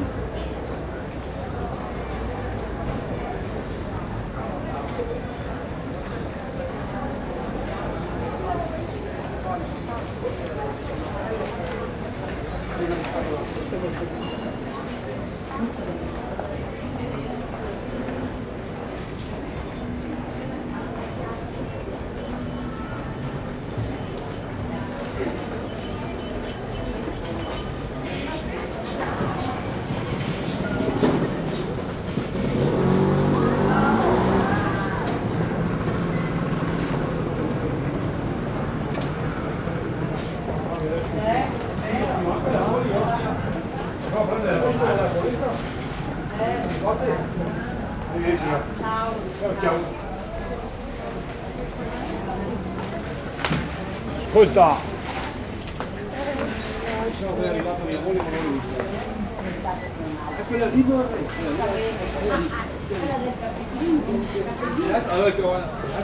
Ascolta! È arrivato mia moglie, ma non l'ho visto. È quella lì dove allora che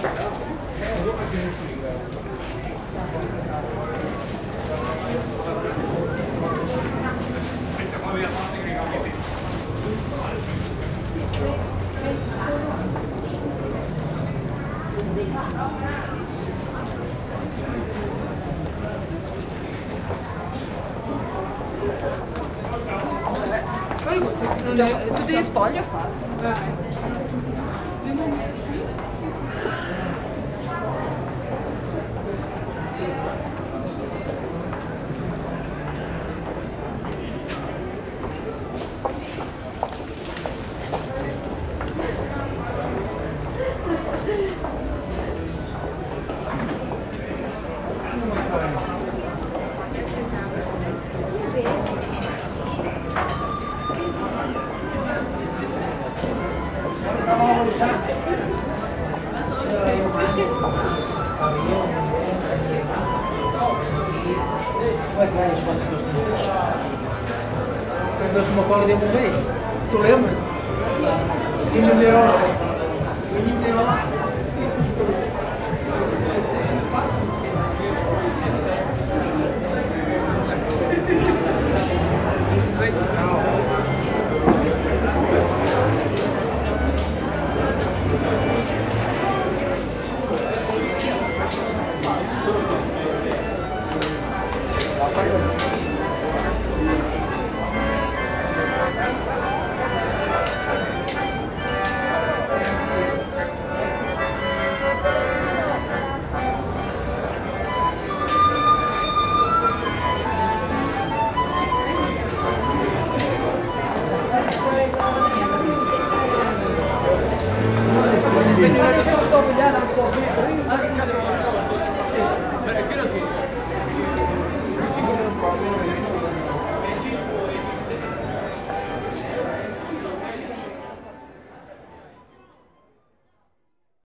Tutti gli spogli ho fatto. Se nós uma cola deu um beijo, tu lembras? E me deu lá. E me deu lá.